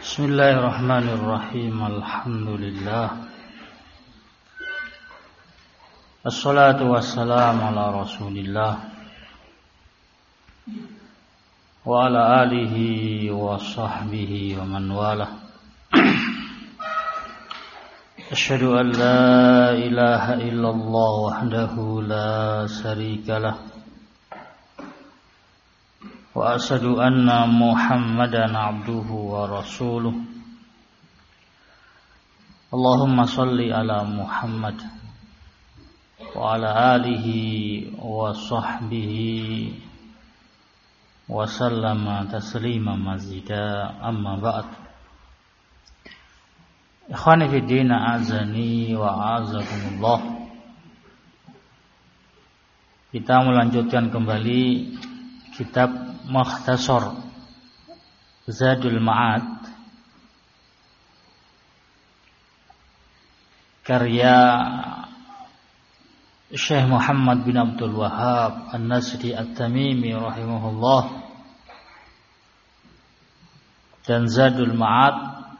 Bismillahirrahmanirrahim. Alhamdulillah. Assalatu wassalamu ala Rasulillah wa ala alihi wa sahbihi wa man walah. Asyhadu an la ilaha illallah wahdahu la syarika lah. Wa asyhadu anna Muhammadan abduhu wa rasuluh. Allahumma shalli ala Muhammad wa ala alihi wa sahbihi wa sallama taslima mazida, amma ba'd. Ikhwani fi din, azani wa azakumullah. Kita melanjutkan kembali kitab Mukhtasar Zadul Ma'ad karya Syekh Muhammad bin Abdul Wahhab An-Nasri At-Tamimi rahimahullah. Dan Zadul Ma'ad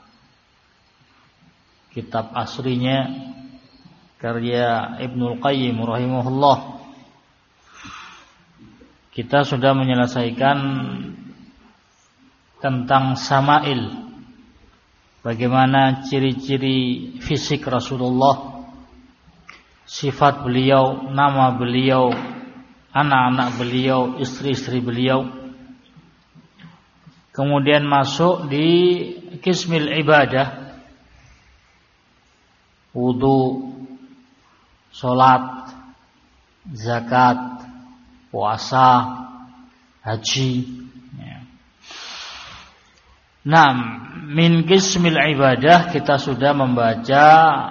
kitab aslinya karya Ibnul Qayyim rahimahullah. Kita sudah menyelesaikan tentang Sama'il, bagaimana ciri-ciri fisik Rasulullah, sifat beliau, nama beliau, anak-anak beliau, istri-istri beliau. Kemudian masuk di qismil ibadah, wudu, salat, zakat, puasa, haji. Nah, min qismil ibadah kita sudah membaca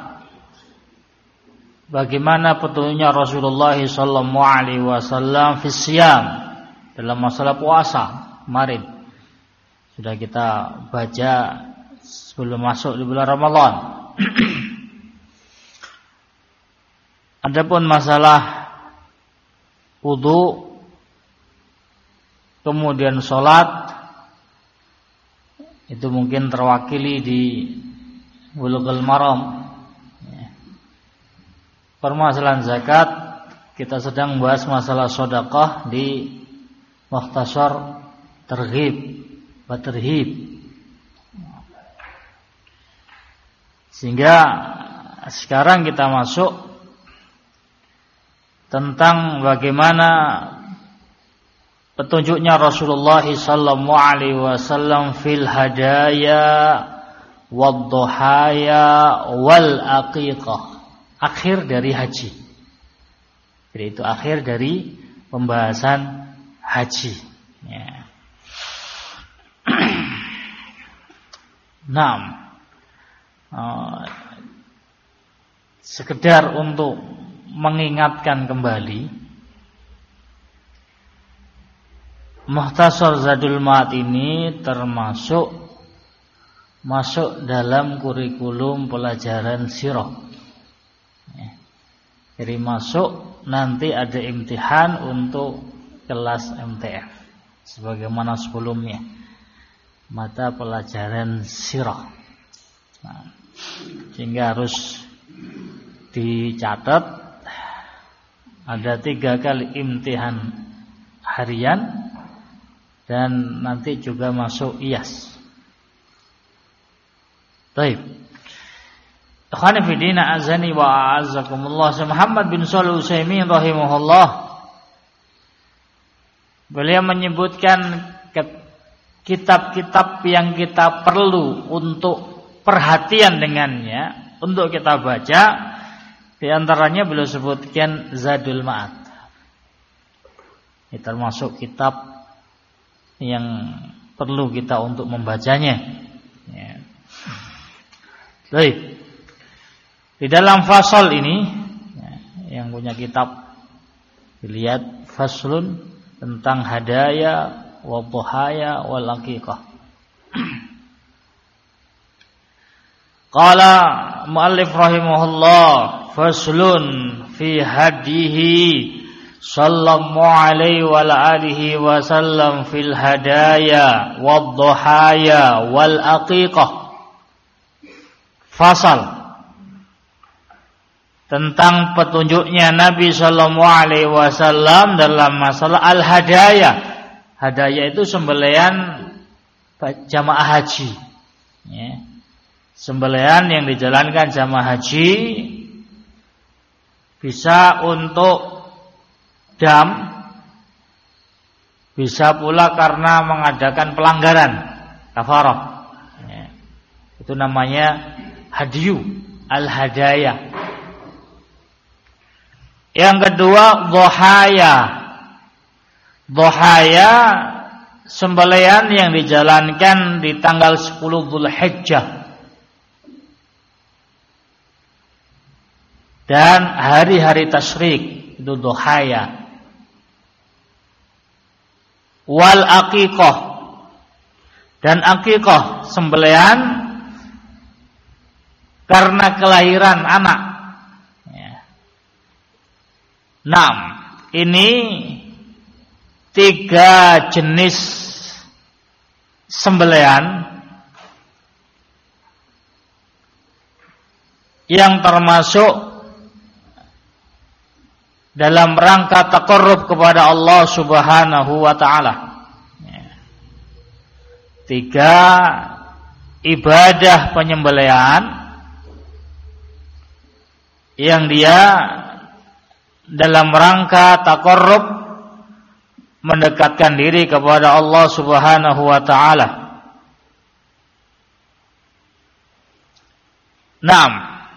bagaimana petunjuknya Rasulullah sallallahu alaihi wasallam fi siyam, dalam masalah puasa. Kemarin sudah kita baca sebelum masuk di bulan Ramadan. Adapun masalah wudu, kemudian sholat, itu mungkin terwakili di Bulughul Maram. Permasalahan zakat, kita sedang membahas masalah sedekah di Mukhtasar Targhib wa Tarhib. Sehingga sekarang kita masuk tentang bagaimana petunjuknya Rasulullah sallallahu alaihi wasallam fil hadaya wad dhuhaya wal aqiqah, akhir dari haji. Jadi itu akhir dari pembahasan haji, ya. Sekedar untuk mengingatkan kembali, Mukhtasar Zadul Ma'ad ini masuk dalam kurikulum pelajaran sirah. Jadi masuk, nanti ada imtihan untuk kelas MTF sebagaimana sebelumnya, mata pelajaran sirah. Sehingga harus dicatat, ada 3 kali imtihan harian dan nanti juga masuk IAS. Baik. Ikhwani fi din, azani wa a'azzakumullah. Muhammad bin Shalih Al-Utsaimin rahimahullah, beliau menyebutkan kitab-kitab yang kita perlu untuk perhatian dengannya, untuk kita baca. Di antaranya beliau sebutkan Zadul Ma'ad. Ini termasuk kitab yang perlu kita untuk membacanya, ya. Baik. Di dalam fasal ini, ya, yang punya kitab dilihat faslun tentang hadaya wa dhuhaya wal aqiqah. Qala muallif rahimahullah, faslun fi hadihi sallallahu alaihi wa alihi wasallam fil hadaya wadh-dhahaya wal aqiqah. Fasal tentang petunjuknya Nabi sallallahu alaihi wasallam dalam masalah al-hadaya. Hadaya itu sembelihan jamaah haji, ya. Sembelihan yang dijalankan jamaah haji, bisa untuk dam, bisa pula karena mengadakan pelanggaran kafarah, ya. Itu namanya hadiyu, al-hadaya. Yang kedua dhahaya. Dhahaya sembelihan yang dijalankan di tanggal 10 Dzulhijjah dan hari-hari tasyrik, itu dhahaya. Wal aqiqah, dan aqiqah sembelihan karena kelahiran anak. Nah, ini 3 jenis sembelihan yang termasuk dalam rangka taqarrub kepada Allah Subhanahu wa taala. 3 ibadah penyembelihan yang dia dalam rangka taqarrub, mendekatkan diri kepada Allah Subhanahu wa taala. Naam.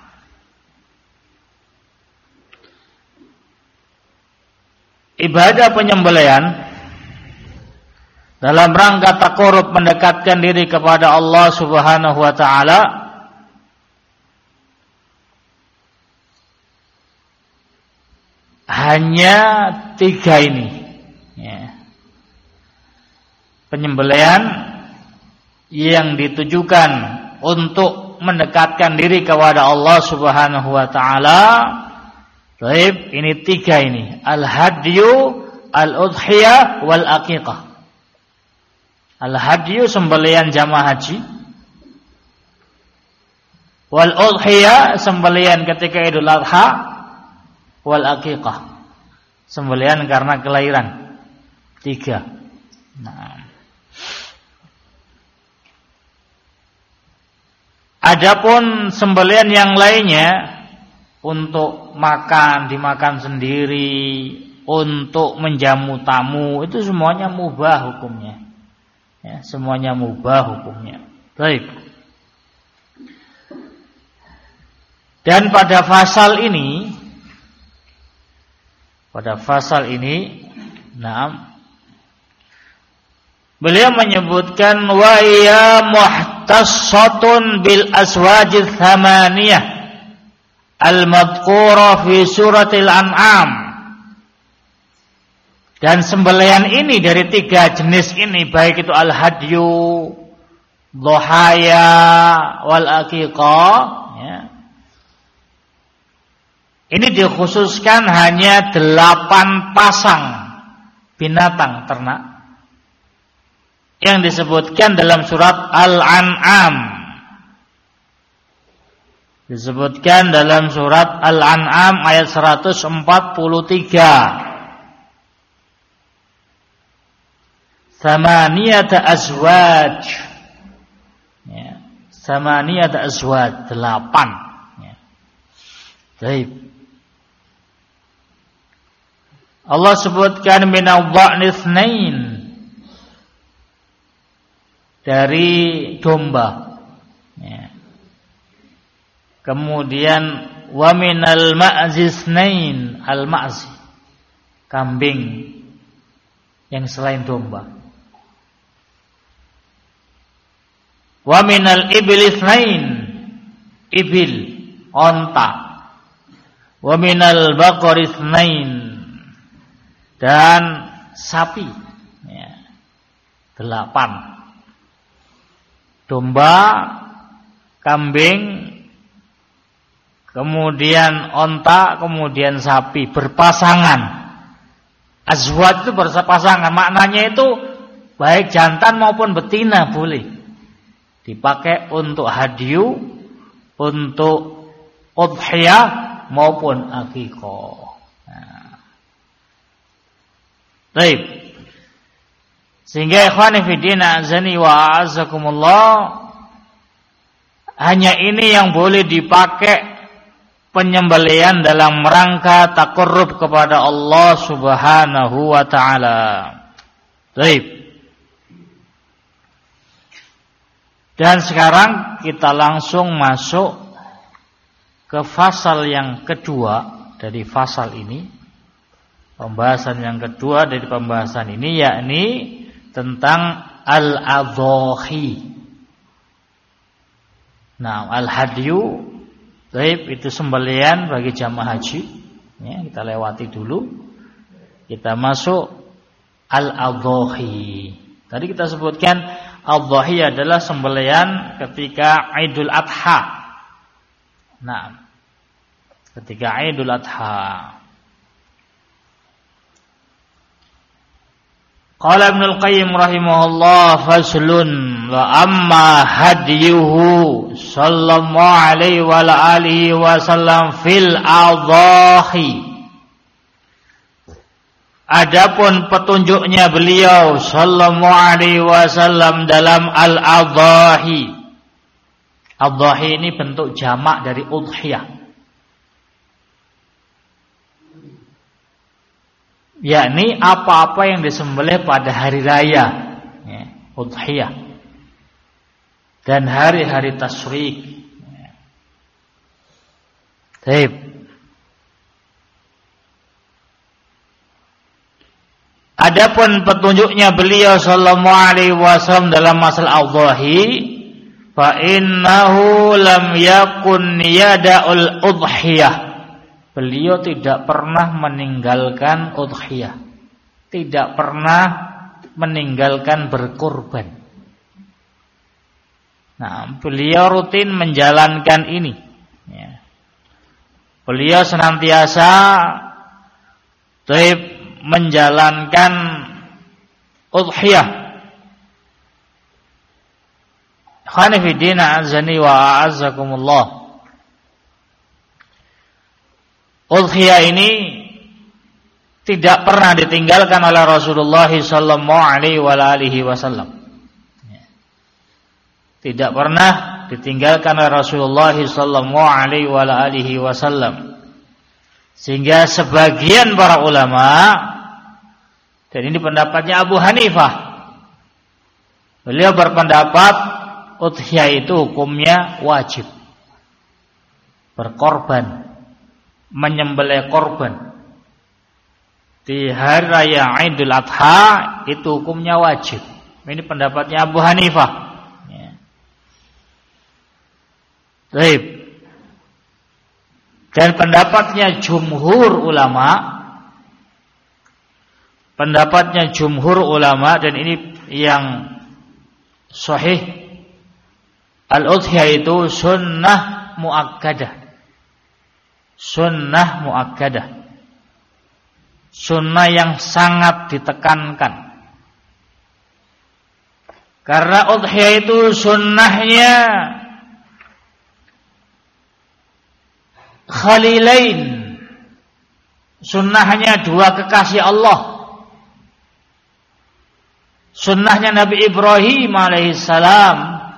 Ibadah penyembelihan dalam rangka taqarrub, mendekatkan diri kepada Allah Subhanahu wa taala, hanya 3 ini, ya. Penyembelihan yang ditujukan untuk mendekatkan diri kepada Allah Subhanahu wa taala. Baik, ini 3 ini. Al-hadyu, al-udhiyah, wal aqiqah. Al-hadyu sembelihan jamaah haji. Wal udhiyah sembelihan ketika Idul Adha. Wal aqiqah sembelihan karena kelahiran. 3. Nah. Adapun sembelihan yang lainnya untuk makan, dimakan sendiri, untuk menjamu tamu, itu semuanya mubah hukumnya. Ya, semuanya mubah hukumnya. Baik. Dan pada fasal ini, nah, beliau menyebutkan wa ya muhtassatun bil azwajil thamaniyah al-madhkura fi suratil an'am. Dan sembelihan ini dari 3 jenis ini, baik itu al-hadyu, dhahaya, wal aqiqah, ya. Ini dikhususkan hanya 8 pasang binatang ternak yang disebutkan dalam surat Al-An'am. Disebutkan dalam surat Al-An'am ayat 143. Samaniyata azwaj. Ya, samaniyata azwaj, 8. Ya. Baik. Allah sebutkan minal dha'ni itsnain, dari domba, ya. Kemudian wa minal ma'zi itsnain, al-ma'zi, kambing yang selain domba. Wa minal ibli itsnain, ibil, onta. Wa minal baqari itsnain, dan sapi, ya. 8. Domba, kambing, kemudian onta, kemudian sapi, berpasangan. Azwaj itu berpasangan, maknanya itu baik jantan maupun betina boleh dipakai untuk hadiyu, untuk udhiyah maupun akikah. Baik. Sehingga ikhwani fi din azani wa a'azzakumullah, hanya ini yang boleh dipakai penyembelihan dalam rangka takarrub kepada Allah Subhanahu wa taala. Baik. Dan sekarang kita langsung masuk ke fasal yang kedua dari fasal ini. Pembahasan yang kedua dari pembahasan ini yakni tentang al-adhahi. Nah, al-hadyu, baik, itu sembelihan bagi jamaah haji. Ya, kita lewati dulu. Kita masuk al-adhahi. Tadi kita sebutkan adhahi adalah sembelihan ketika Idul Adha. Nah, ketika Idul Adha. Qala Ibnu Al-Qayyim rahimahullah faslun wa amma hadiyuhu sallallahu alaihi wa alihi wasallam fil adhahi. Adapun petunjuknya beliau sallallahu alaihi wasallam dalam al-adhahi. Adhahi ini bentuk jamak dari udhiyah. Yakni apa-apa yang disembelih pada hari raya, ya, udhiyah, dan hari-hari tasyrik. Baik. Adapun petunjuknya beliau sallallahu alaihi wasallam dalam masalah adhahi, fa innahu lam yakun yada'ul udhiyah. Beliau tidak pernah meninggalkan udhiyah, tidak pernah meninggalkan berkorban. Nah, beliau rutin menjalankan ini. Ya. Beliau senantiasa menjalankan udhiyah. Khani fi din azani wa a'azzakumullah. Udhiyah ini tidak pernah ditinggalkan oleh Rasulullah sallallahu alaihi wasallam. Tidak pernah ditinggalkan oleh Rasulullah sallallahu alaihi wasallam. Sehingga sebagian para ulama, dan ini pendapatnya Abu Hanifah, beliau berpendapat udhiyah itu hukumnya wajib, berkorban, menyembelih korban di hari raya Idul Adha itu hukumnya wajib. Ini pendapatnya Abu Hanifah. Ya. Baik. Dan pendapatnya jumhur ulama, dan ini yang sahih, al-udhiyah itu sunnah muakkadah. Sunnah muakkadah, sunnah yang sangat ditekankan. Karena udhiyah itu sunnahnya khalilain, sunnahnya dua kekasih Allah. Sunnahnya Nabi Ibrahim alaihissalam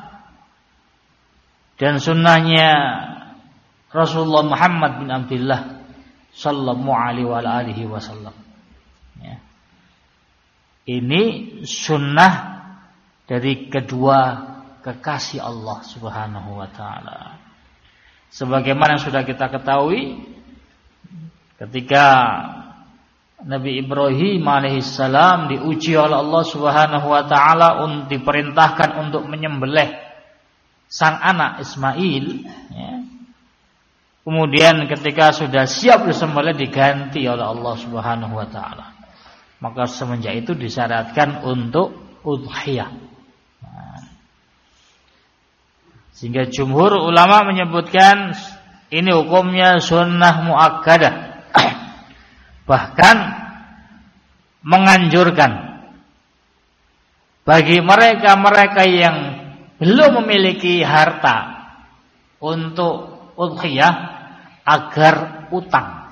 dan sunnahnya Rasulullah Muhammad bin Abdullah sallallahu alaihi wasallam. Ya. Ini sunnah dari kedua kekasih Allah Subhanahu wa taala. Sebagaimana yang sudah kita ketahui, ketika Nabi Ibrahim alaihissalam diuji oleh Allah Subhanahu wa taala diperintahkan untuk menyembelih sang anak Ismail, ya. Kemudian ketika sudah siap disembelih diganti oleh Allah Subhanahu wa taala. Maka semenjak itu disyaratkan untuk udhiyah. Nah, sehingga jumhur ulama menyebutkan ini hukumnya sunnah muakkadah. Bahkan menganjurkan bagi mereka-mereka yang belum memiliki harta untuk udhiyah agar utang,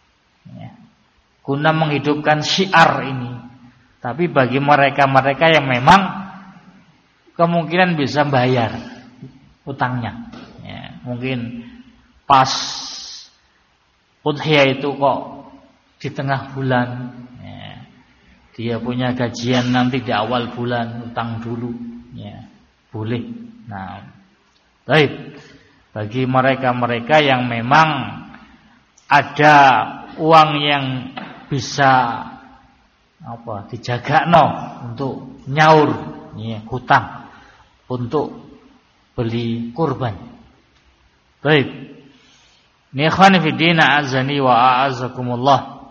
guna menghidupkan syiar ini. Tapi bagi mereka-mereka yang memang kemungkinan bisa bayar utangnya, mungkin pas udhiyah itu kok di tengah bulan, dia punya gajian nanti di awal bulan, utang dulu, boleh. Nah, baik, bagi mereka-mereka yang memang ada uang yang bisa dijaga untuk nyaur, hutang untuk beli kurban. Baik, ikhwan fillah azani wa a'azakumullah.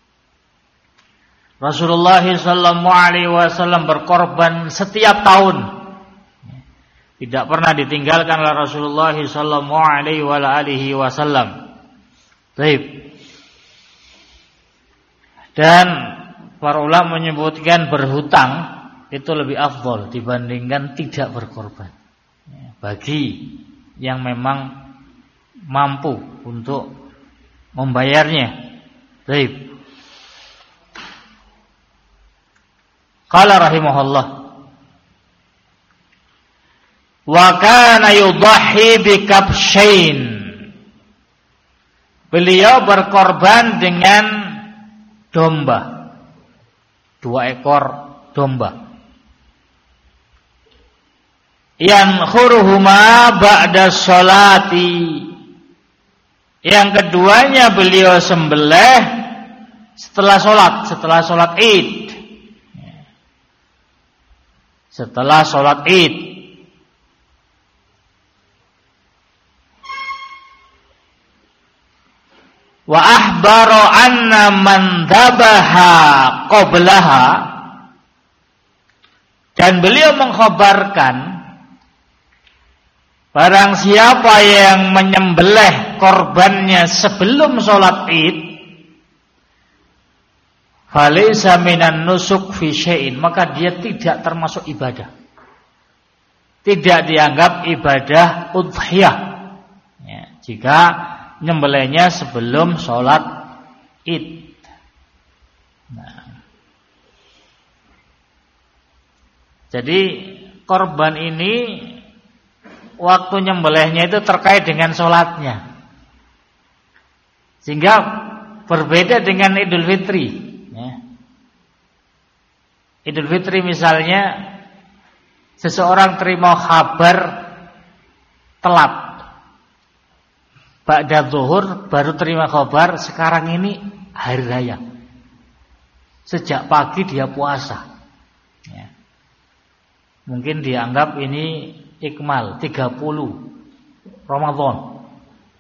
Rasulullah sallallahu alaihi wasallam berkorban setiap tahun. Tidak pernah ditinggalkan oleh Rasulullah sallallahu alaihi wasallam. Baik. Dan para ulama menyebutkan berhutang itu lebih afdol dibandingkan tidak berkorban. Bagi yang memang mampu untuk membayarnya. Baik. Qala rahimahullah, wa kana yudhi bi kabshain. Beliau berkorban dengan domba, 2 ekor domba. Yankhuruhuma ba'da sholati. Yang keduanya beliau sembelih setelah sholat Id. Setelah sholat Id. Wa ahbaro anna man dhabaha qablaha. Dan beliau mengkhabarkan barang siapa yang menyembelih korbannya sebelum sholat Id, falaysa minan nusuk fi syai'in, maka dia tidak termasuk ibadah. Tidak dianggap ibadah udhiyah. Jika nyembelihnya sebelum sholat Id. Jadi korban ini waktu nyembelihnya itu terkait dengan sholatnya, sehingga berbeda dengan Idul Fitri. Idul Fitri misalnya seseorang terima kabar telat, ba'da zuhur baru terima kabar sekarang ini hari raya, sejak pagi dia puasa. Mungkin dianggap ini ikmal 30 Ramadan.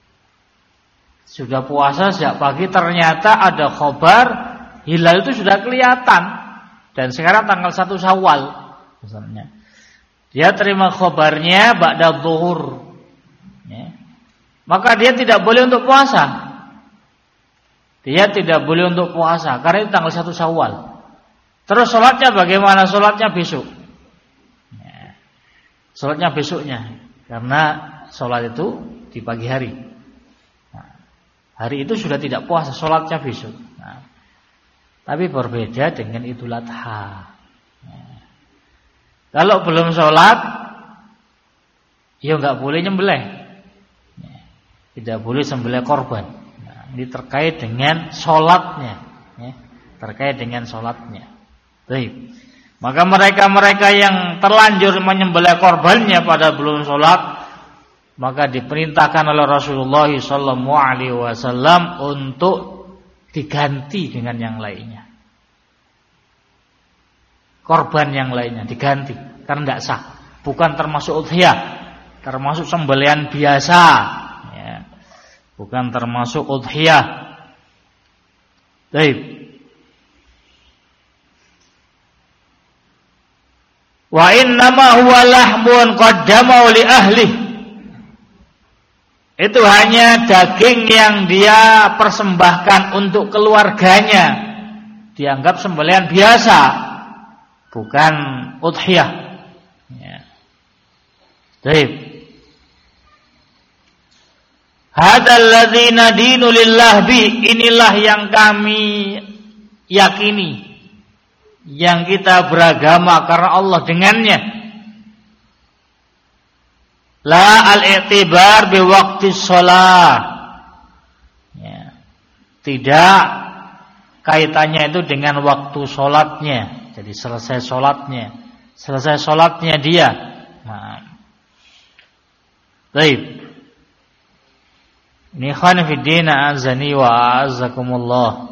Sudah puasa sejak pagi, ternyata ada kabar hilal itu sudah kelihatan. Dan sekarang tanggal 1 Syawal misalnya. Dia terima kabarnya ba'da zuhur. Maka dia tidak boleh untuk puasa. Dia tidak boleh untuk puasa karena itu tanggal 1 Syawal. Terus sholatnya bagaimana? Sholatnya besok. Sholatnya besoknya, karena sholat itu di pagi hari. Hari itu sudah tidak puasa, sholatnya besok. Tapi berbeda dengan Idul Adha. Kalau belum sholat, ya nggak boleh nyembelih, tidak boleh sembelih korban. Ini terkait dengan sholatnya, terkait dengan sholatnya. Baik. Maka mereka-mereka yang terlanjur menyembelih korbannya pada belum sholat, maka diperintahkan oleh Rasulullah SAW untuk diganti dengan yang lainnya. Korban yang lainnya diganti karena tidak sah, bukan termasuk udhiyah, termasuk sembelihan biasa, bukan termasuk udhiyah. Baik. Wa innama huwa lahmun qaddamahu li ahli. Itu hanya daging yang dia persembahkan untuk keluarganya. dianggap sembelihan biasa, bukan udhiyah. Ya. Baik. Hadzal ladzina dinu lillah bi, inilah yang kami yakini, yang kita beragama karena Allah dengannya. La al-i'tibar bi waqti shalah. Ya. Tidak kaitannya itu dengan waktu sholatnya. Jadi selesai sholatnya dia. Nah. Baik. Ini ikhwan fi din, azani wa azakumullah.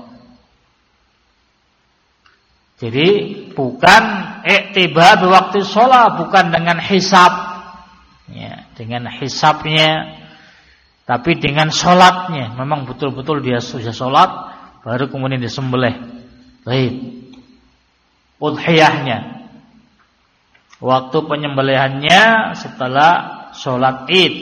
Jadi bukan i'tibar bi waqti shalah, bukan dengan hisab. Ya, dengan hisabnya, tapi dengan sholatnya. Memang betul-betul dia sudah sholat, baru kemudian disembelih. Baik. Udhiyahnya, waktu penyembelihannya setelah sholat id.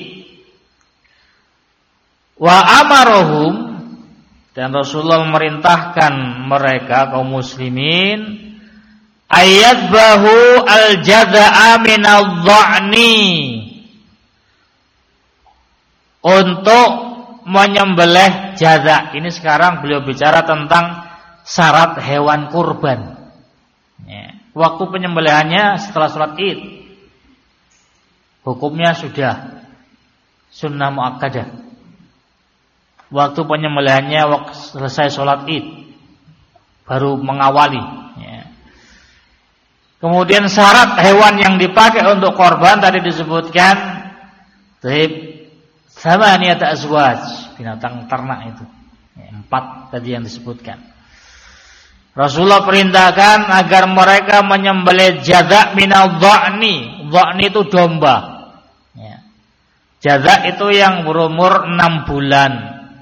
Wa amarohum, dan Rasulullah memerintahkan mereka kaum muslimin ayat bahu al-jadha'a minadh-dha'ni, untuk menyembelih jadha. Ini sekarang beliau bicara tentang syarat hewan kurban. Ya. Waktu penyembelihannya setelah sholat id, hukumnya sudah sunnah muakkadah. Waktu penyembelihannya selesai sholat id, baru mengawali. Ya. Kemudian syarat hewan yang dipakai untuk korban tadi disebutkan sama niat azwaj, binatang ternak itu. 4 tadi yang disebutkan. Rasulullah perintahkan agar mereka menyembelih jadha' minadh-dha'ni. Dha'ni itu domba. Ya. Jadha' itu yang berumur 6 bulan.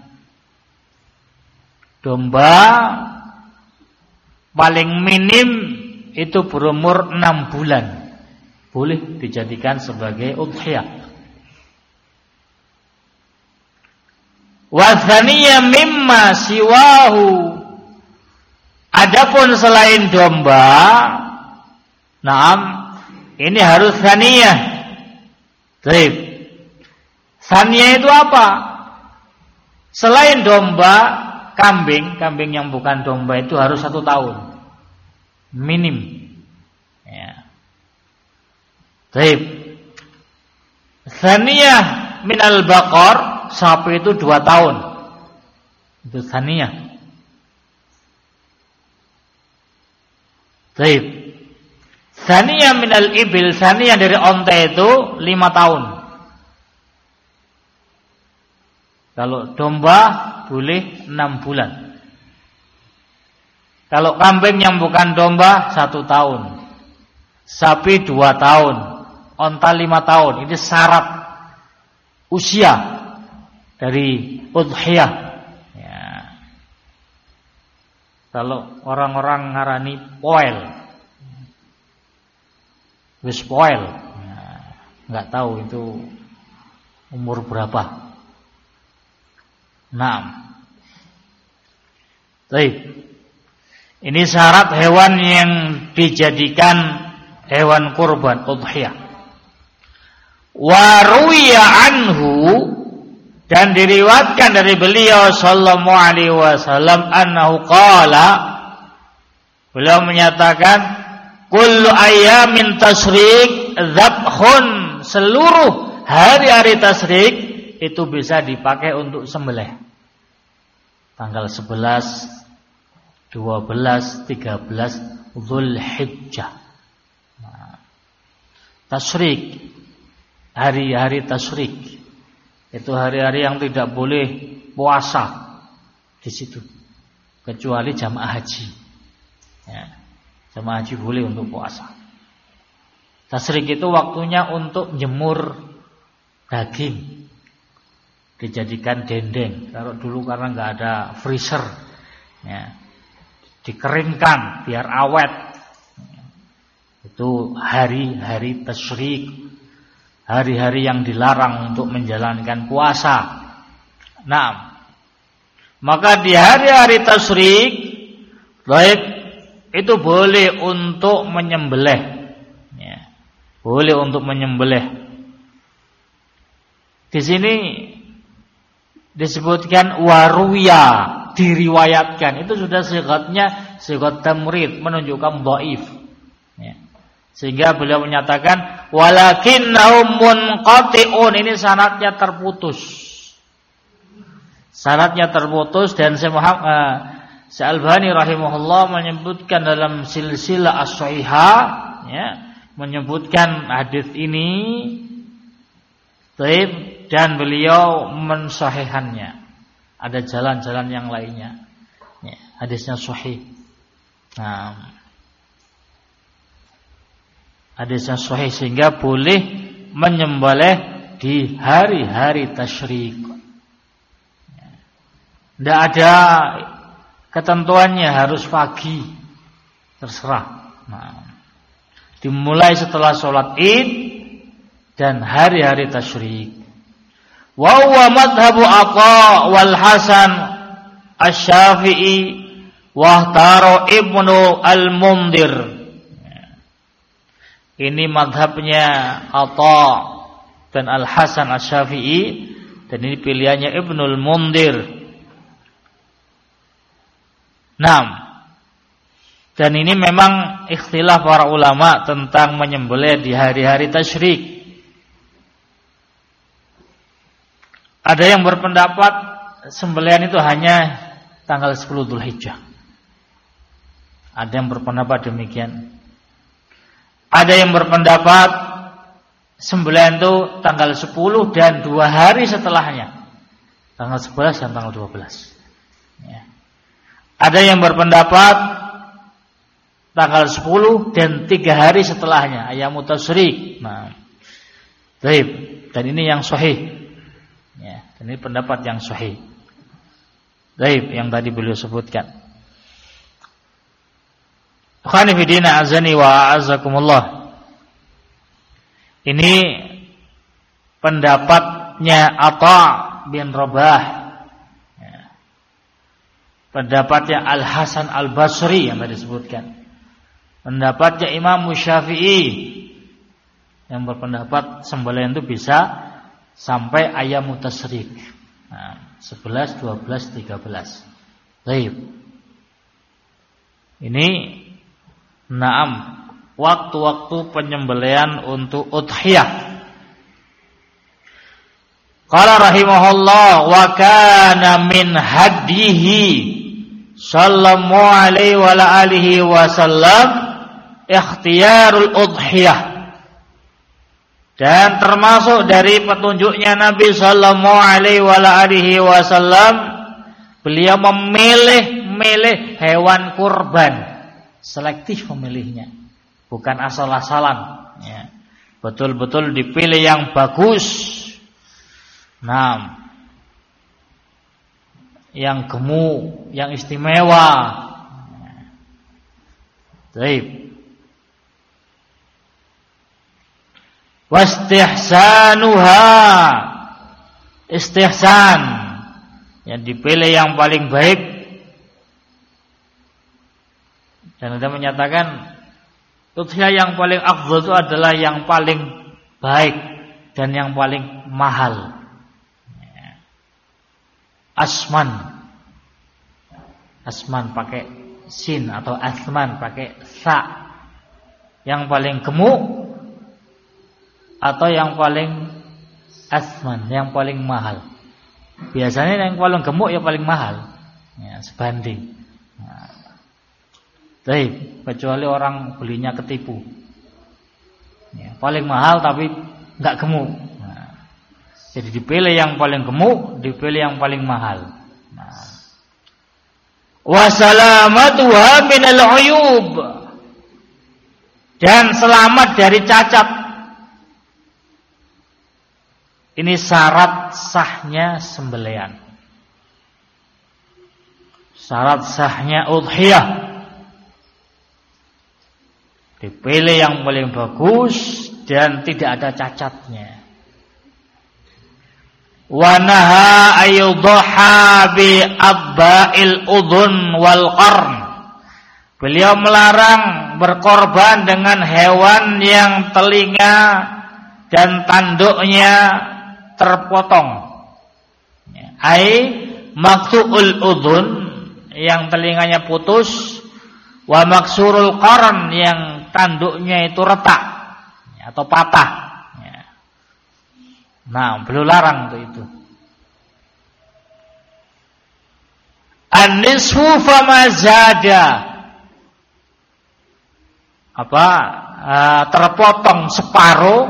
Domba paling minim itu berumur 6 bulan. Boleh dijadikan sebagai udhiyah. Wathaniya mimma siwahu, adapun selain domba, ini harus thaniyah. Baik. Thaniyah itu apa? Selain domba, kambing yang bukan domba itu harus 1 tahun minim. Ya. Baik. Thaniyah minal baqar, sapi itu 2 tahun. Itu thaniyah. Baik. Thaniyah minal ibil, thaniyah dari onta itu 5 tahun. Kalau domba boleh 6 bulan. Kalau kambing yang bukan domba 1 tahun. Sapi 2 tahun. Onta 5 tahun. Ini syarat usia dari udhiyah. Ya. Kalau orang-orang ngarani poel, wis poel, nggak tahu itu umur berapa. Baik. Ini syarat hewan yang dijadikan hewan kurban udhiyah. Wa ruwiya anhu, dan diriwayatkan dari beliau sallallahu alaihi wasallam annahu qala, beliau menyatakan kullu ayyamin tasyrik dzabhun, seluruh hari-hari tasyrik itu bisa dipakai untuk sembelih. Tanggal 11, 12, 13 Dzulhijjah. Tasyrik, hari-hari tasyrik. Itu hari-hari yang tidak boleh puasa di situ, kecuali jamaah haji. Ya, jamaah haji boleh untuk puasa. Tasyrik itu waktunya untuk jemur daging, dijadikan dendeng. Kalau dulu karena nggak ada freezer, ya, dikeringkan biar awet. Itu hari-hari tasyrik, hari-hari yang dilarang untuk menjalankan puasa. Nah, maka di hari-hari tasyrik Baik, itu boleh untuk menyembelih. Ya, boleh untuk menyembelih. Di sini disebutkan waruya, diriwayatkan. Itu sudah sigatnya sigat tamrid, menunjukkan dhaif. Ya. Sehingga beliau menyatakan walakinnahum munqati'un, ini sanadnya terputus. Sanadnya terputus dan Syekh-Albani rahimahullah menyebutkan dalam silsilah as-shahihah, ya, menyebutkan hadis ini dhaif dan beliau mensahihkannya. Ada jalan-jalan yang lainnya. Ya, hadisnya sahih. Nah, hadisnya sahih sehingga boleh menyembelih di hari-hari tasyrik. Tidak ada ketentuannya harus pagi, terserah. Nah, dimulai setelah sholat Id dan hari-hari tasyrik. Wa huwa madhhabu Atha wal Hasan Asy-Syafi'i wa taro Ibnu Al-Mundhir. Ini madhabnya Atha dan Al-Hasan Asy-Syafi'i dan ini pilihannya Ibnu Al-Mundhir. 6. Dan ini memang ikhtilaf para ulama tentang menyembelih di hari-hari tasyrik. Ada yang berpendapat sembelihan itu hanya tanggal 10 Dzulhijjah. Ada yang berpendapat demikian. Ada yang berpendapat sembelihan itu tanggal 10 dan 2 hari setelahnya. Tanggal 11 dan tanggal 12. Ya. Ada yang berpendapat tanggal 10 dan 3 hari setelahnya, Ayyamut Tasyrik. Nah, baik. Dan ini yang sahih. Ya, dan ini pendapat yang sahih. Baik, yang tadi beliau sebutkan. Akhwani fi din azani wa a'azzakumullah. Ini pendapatnya Atha bin Rabah. Ya. Pendapatnya Al-Hasan Al-Basri yang tadi disebutkan. Pendapatnya Imam Syafi'i yang berpendapat sembelihan itu bisa sampai Ayyamut Tasyrik. Nah, 11, 12, 13. Baik. Ini 6 waktu-waktu penyembelihan untuk udhiyah. Qala rahimahullah wa kana min hadihi sallallahu alaihi wa alihi wasallam ikhtiyarul udhiyah. Dan termasuk dari petunjuknya Nabi sallallahu alaihi wasallam, beliau memilih hewan kurban, selektif memilihnya, bukan asal-asalan. Ya. Betul-betul dipilih yang bagus, nah, yang gemuk, yang istimewa. Baik. Wastihsanuha, istihsan, yang dipilih yang paling baik. Dan ada menyatakan udhiyah yang paling afdal itu adalah yang paling baik dan yang paling mahal. Asman pakai sin atau asman pakai sa. Yang paling gemuk atau yang paling asman, yang paling mahal. Biasanya yang paling gemuk ya paling mahal, ya, sebanding. Baik, kecuali orang belinya ketipu, ya, paling mahal tapi nggak gemuk. Nah, jadi dipilih yang paling gemuk, dipilih yang paling mahal. Wasalamatuha minal uyub, dan selamat dari cacat. Ini syarat sahnya sembelihan. Syarat sahnya udhiyah. Dipilih yang paling bagus dan tidak ada cacatnya. Wa naha ayyudhaha bi abba'il udhun wal qarn. Beliau melarang berkorban dengan hewan yang telinga dan tanduknya terpotong. Ai maqtu'ul udhun, yang telinganya putus, wa maksurul qaran, yang tanduknya itu retak atau patah. Nah, beliau larang itu. An-nisfu fama zada, terpotong separuh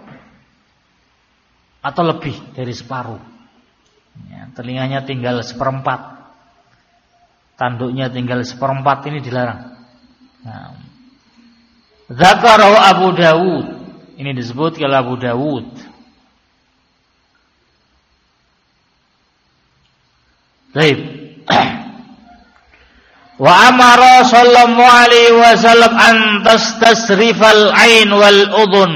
atau lebih dari separuh. Telinganya tinggal seperempat, tanduknya tinggal seperempat, ini dilarang. Nah, Dzakarahu Abu Dawud, ini disebut oleh Abu Dawud. Baik. Wa amara sallallahu alaihi wasallam an tastasrifal ain wal udhun.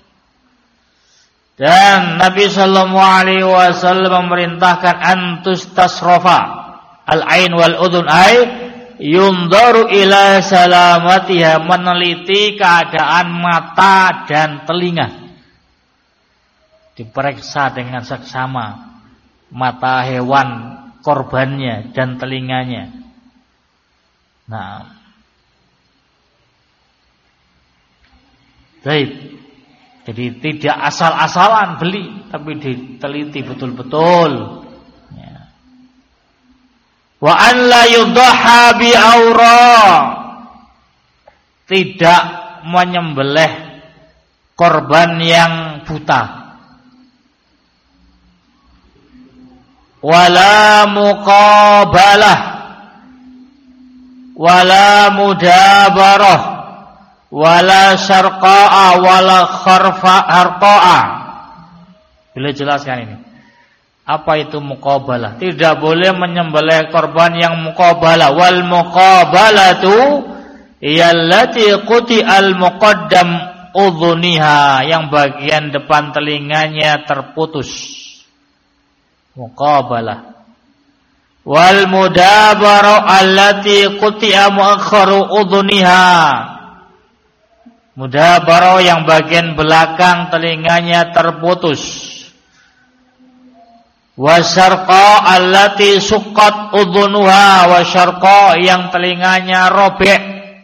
Dan Nabi sallallahu alaihi wasallam memerintahkan antus tasrofa al-ain wal udhun, ay yundaru ila salamatiha, meneliti keadaan mata dan telinga, diperiksa dengan seksama mata hewan korbannya dan telinganya. Nah, baik. Jadi tidak asal-asalan beli, tapi diteliti betul-betul. Ya. Wa an la yudhaha bi aura, tidak menyembelih korban yang buta. Wala muqabalah, wala mudabarah, wala syarqa'a, wala harqa'a. Bila jelaskan ini, apa itu muqabalah? Tidak boleh menyembelih korban yang muqabalah. Wal muqabalatu iyallati quti al muqaddam udhuniha, yang bagian depan telinganya terputus. Muqabalah. Wal mudabara allati quti'a mu'akhkharu udhuniha, mudabara yang bagian belakang telinganya terputus. Wa syarqa allati suqqat udhunuha, wa syarqa yang telinganya robek.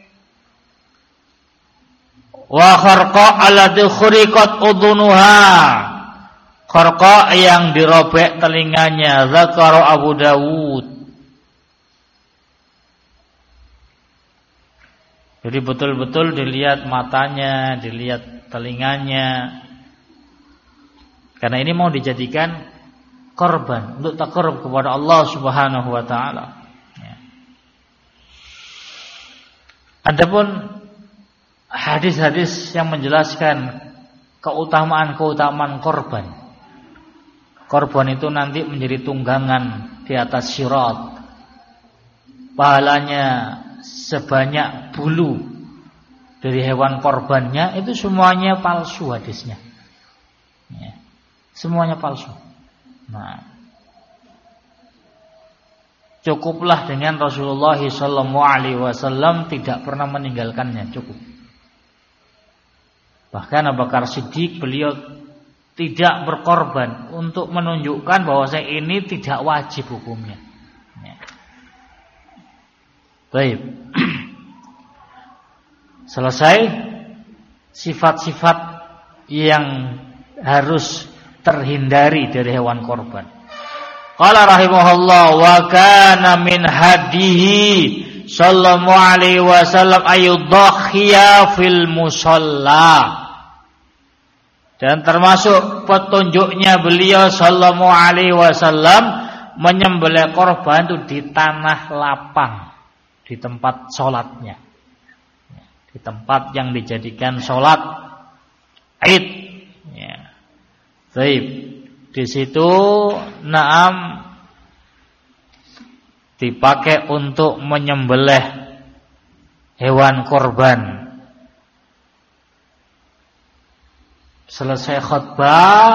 Wa kharqa allati khuriqat udhunuha, kharqa yang dirobek telinganya. Dzakara Abu Dawud. Jadi betul-betul dilihat matanya, dilihat telinganya. Karena ini mau dijadikan korban untuk taqarrub kepada Allah Subhanahu wa taala. Ya. Adapun hadis-hadis yang menjelaskan keutamaan-keutamaan korban. Korban itu nanti menjadi tunggangan di atas sirat, pahalanya sebanyak bulu dari hewan korbannya, itu semuanya palsu hadisnya. Ya, semuanya palsu. Nah, cukuplah dengan Rasulullah SAW tidak pernah meninggalkannya, cukup. Bahkan Abu Bakar Siddiq, beliau tidak berkorban untuk menunjukkan bahwa saya ini tidak wajib hukumnya. Ya. Baik. Selesai sifat-sifat yang harus terhindari dari hewan korban. Qala rahimahullah, wa kana min hadihi sallallahu alaihi wasallam ayudhiya fil musalla. Dan termasuk petunjuknya beliau sallallahu alaihi wasallam menyembelih korban itu di tanah lapang, di tempat sholatnya, di tempat yang dijadikan sholat Id. Ya. Baik, di situ naam dipakai untuk menyembelih hewan korban. Selesai khutbah,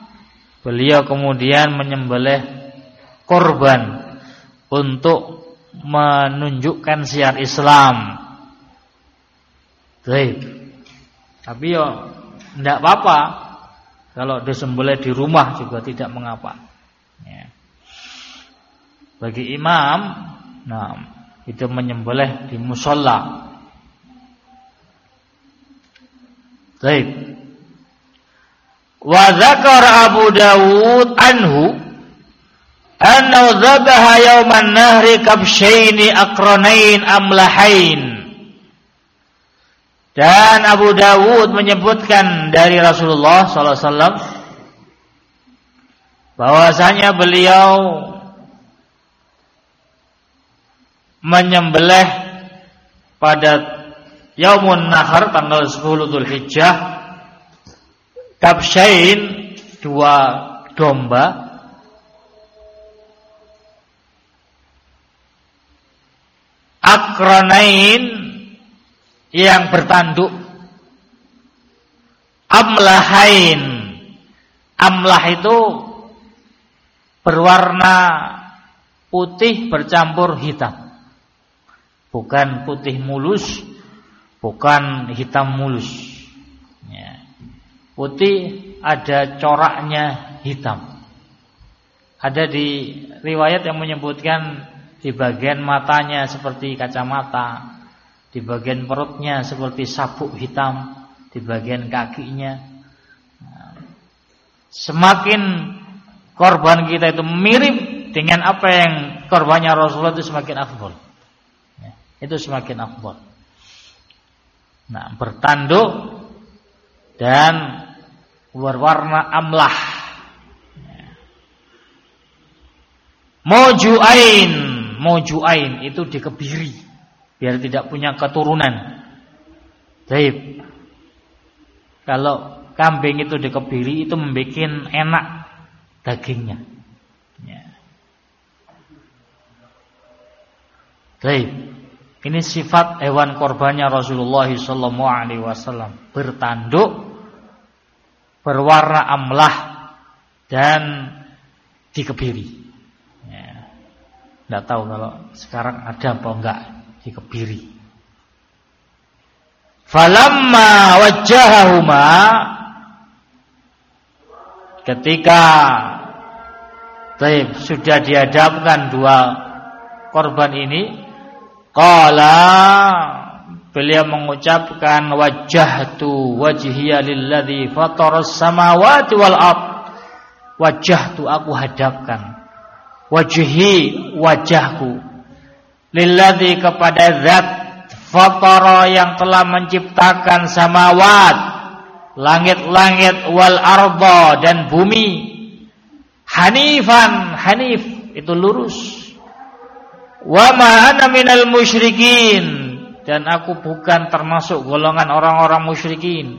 beliau kemudian menyembelih korban untuk menunjukkan syiar Islam. Baik. Tapi yo tidak apa-apa kalau disembelih di rumah juga tidak mengapa. Ya. Bagi imam, nah itu menyembelih di musola. Baik. Wa dzakara Abu Dawud anhu annahu dzabaha yauman nahri kabsyaini aqranain amlahain. Dan Abu Dawud menyebutkan dari Rasulullah sallallahu alaihi wasallam bahwasanya beliau menyembelih pada Yaumun Nahar tanggal 10 Dzulhijjah kabsyain 2 domba akranain yang bertanduk amlahain. Amlah itu berwarna putih bercampur hitam, bukan putih mulus, bukan hitam mulus ya. Putih ada coraknya hitam. Ada di riwayat yang menyebutkan di bagian matanya seperti kacamata, di bagian perutnya seperti sabuk hitam, di bagian kakinya. Semakin korban kita itu mirip dengan apa yang korbannya Rasulullah itu semakin afdal ya, itu semakin afdal. Nah, bertanduk dan berwarna amlah. Mojuain itu dikebiri biar tidak punya keturunan. Baik. Kalau kambing itu dikebiri itu membuat enak dagingnya. Ya. Baik. Ini sifat hewan korbannya Rasulullah SAW, bertanduk, berwarna amlah dan dikebiri. Ya. Tidak tahu kalau sekarang ada apa enggak dikebiri. Falamma wajjahahuma, ketika sudah dihadapkan 2 korban ini, qala, beliau mengucapkan wajjahtu wajhiya lilladzi fataras samawati wal ard. Wajjahtu, aku hadapkan, wajhi, wajahku, lilladzi, kepada zat, fatara, yang telah menciptakan samawat, langit-langit, wal arda, dan bumi. Hanifan, hanif itu lurus. Wa ma ana minal musyrikin, dan aku bukan termasuk golongan orang-orang musyrikin.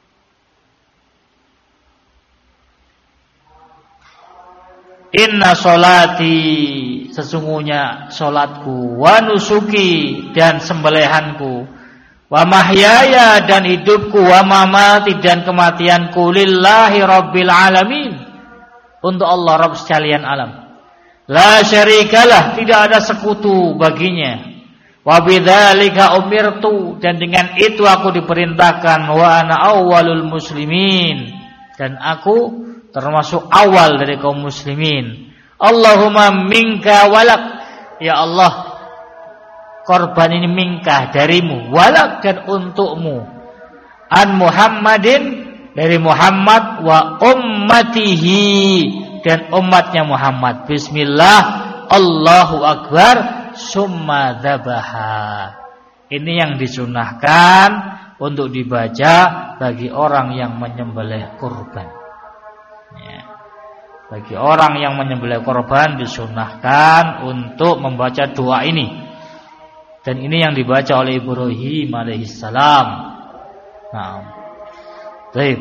Inna sholati, sesungguhnya solatku, wa nusuki, dan sembelihanku, wa mahyaya, dan hidupku, wa mamati, dan kematianku, lillahi rabbil alamin, untuk Allah Rabb sekalian alam. La syarikalah, tidak ada sekutu baginya. Wa bidzalika umirtu, dan dengan itu aku diperintahkan. Wa ana awwalul muslimin, dan aku termasuk awal dari kaum muslimin. Allahumma minka walak, ya Allah, korban ini minka, darimu, walak, dan untukmu. An Muhammadin, dari Muhammad, wa ummatihi, dan umatnya Muhammad. Bismillah, Allahu Akbar, summa dzabaha. Ini yang disunahkan untuk dibaca bagi orang yang menyembelih kurban. Ya. Bagi orang yang menyembelih korban disunahkan untuk membaca doa ini. Dan ini yang dibaca oleh Ibrahim alaihissalam. Nah, baik.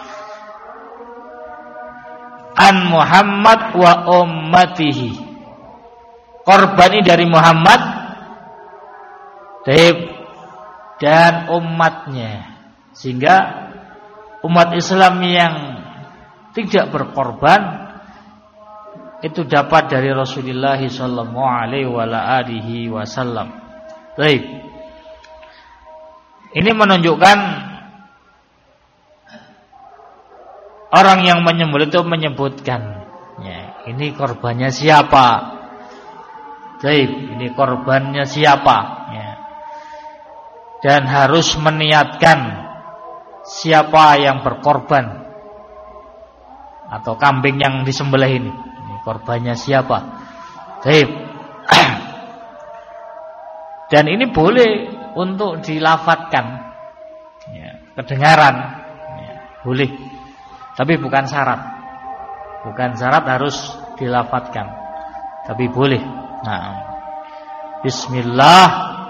An Muhammad wa ummatihi, korban ini dari Muhammad dan umatnya, sehingga umat Islam yang tidak berkorban itu dapat dari Rasulullah sallallahu alaihi wasallam. Baik. Ini menunjukkan orang yang menyembelih itu menyebutkan, ya, ini korbannya siapa? Baik, ini korbannya siapa? Ya. Dan harus meniatkan siapa yang berkorban atau kambing yang disembelih ini korbannya siapa. Baik. Dan ini boleh untuk dilafatkan, ya, kedengaran, ya, boleh. Tapi bukan syarat. Bukan syarat harus dilafatkan, tapi boleh. Nah, bismillah.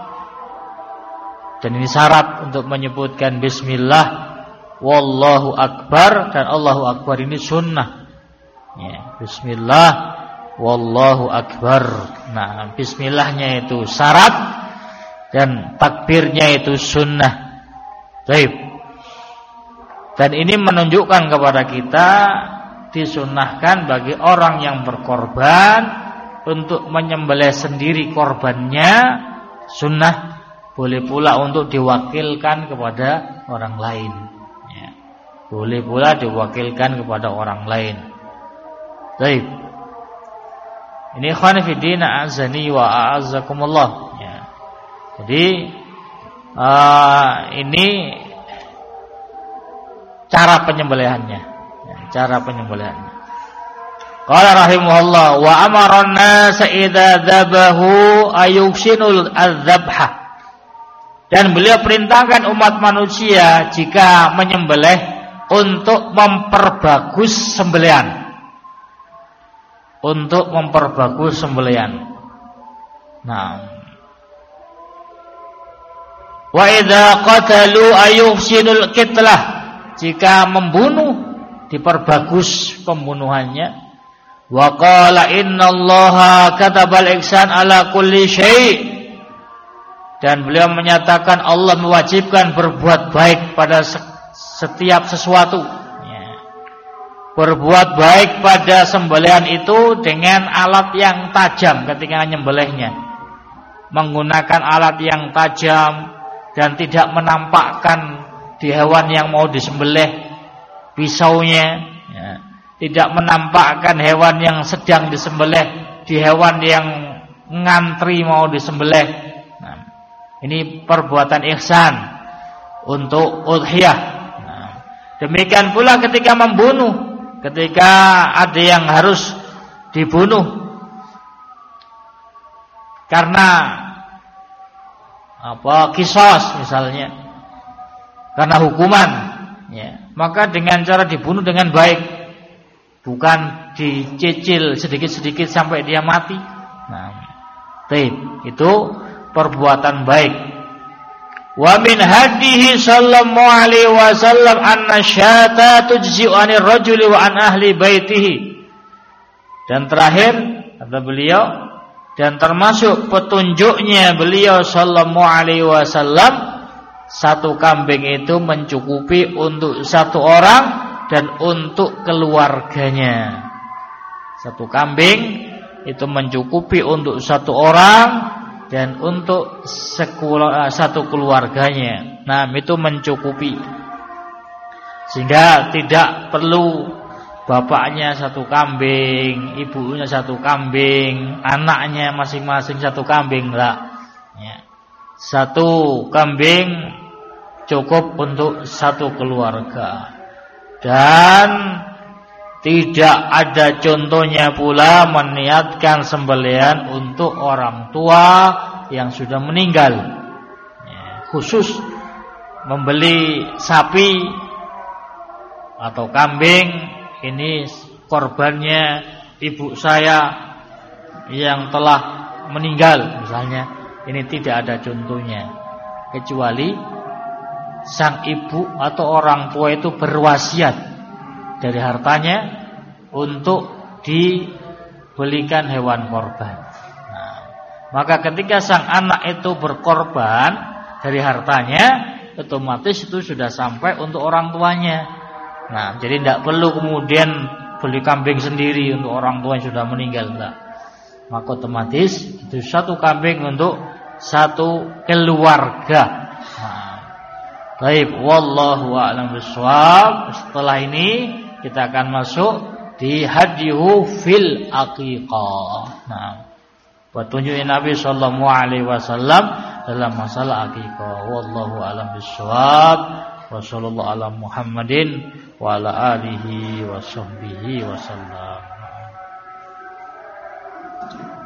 Dan ini syarat untuk menyebutkan bismillah, wallahu akbar, dan Allahu akbar ini sunnah, ya, bismillah wallahu akbar. Nah, bismillahnya itu syarat dan takbirnya itu sunnah. Baik. Dan ini menunjukkan kepada kita disunnahkan bagi orang yang berkorban untuk menyembelih sendiri korbannya, sunnah. Boleh pula untuk diwakilkan kepada orang lain, ya. Boleh pula diwakilkan kepada orang lain. Baik. Ini ikhwan fillah azani wa a'azzakumullah, ya. Jadi ini cara penyembelihannya, ya, cara penyembelihannya. Qala rahimahullah wa amara an-nasa idza dzabahu ayuhsinul adzabha. Dan beliau perintahkan umat manusia jika menyembelih untuk memperbagus sembelihan. Untuk memperbagus sembelihan. Nah, wa idza qatalu ayuhsinul qitlah. Jika membunuh diperbagus pembunuhannya. Wa qala innallaha katabal ihsan ala kulli syai'. Dan beliau menyatakan Allah mewajibkan berbuat baik pada setiap sesuatu, ya. Berbuat baik pada sembelihan itu dengan alat yang tajam ketika menyembelihnya, menggunakan alat yang tajam dan tidak menampakkan di hewan yang mau disembelih pisaunya, ya. Tidak menampakkan hewan yang sedang disembelih di hewan yang ngantri mau disembelih. Ini perbuatan ihsan untuk udhiyah. Nah, demikian pula ketika membunuh, ketika ada yang harus dibunuh karena qisas misalnya, karena hukuman, ya, maka dengan cara dibunuh dengan baik, bukan dicicil sedikit-sedikit sampai dia mati. Nah, itu perbuatan baik. Wa min hadihi sallallahu alaihi wasallam anna syata tujzi'u 'anil rajuli wa an ahli baitihi. Dan terakhir kata beliau, dan termasuk petunjuknya beliau sallallahu alaihi wasallam, satu kambing itu mencukupi untuk satu orang dan untuk keluarganya. Satu kambing itu mencukupi untuk satu orang dan untuk satu keluarganya. Nah, itu mencukupi. Sehingga tidak perlu bapaknya satu kambing, ibunya satu kambing, anaknya masing-masing satu kambing, lah. Ya. Satu kambing cukup untuk satu keluarga. Dan tidak ada contohnya pula meniatkan sembelihan untuk orang tua yang sudah meninggal, ya, khusus membeli sapi atau kambing, ini korbannya ibu saya yang telah meninggal misalnya. Ini tidak ada contohnya, kecuali sang ibu atau orang tua itu berwasiat dari hartanya untuk dibelikan hewan korban. Nah, maka ketika sang anak itu berkorban dari hartanya, otomatis itu sudah sampai untuk orang tuanya. Nah, jadi tidak perlu kemudian beli kambing sendiri untuk orang tua yang sudah meninggal, enggak. Maka otomatis itu satu kambing untuk satu keluarga. Baik, wallahu a'lam bishawab. Setelah ini kita akan masuk di hadyu fil aqiqah. Nah, petunjuk Nabi sallallahu alaihi wasallam dalam masalah aqiqah. Wallahu a'lam bishawab. Wa sallallahu ala Muhammadin wa ala alihi wa sahbihi wa sallam.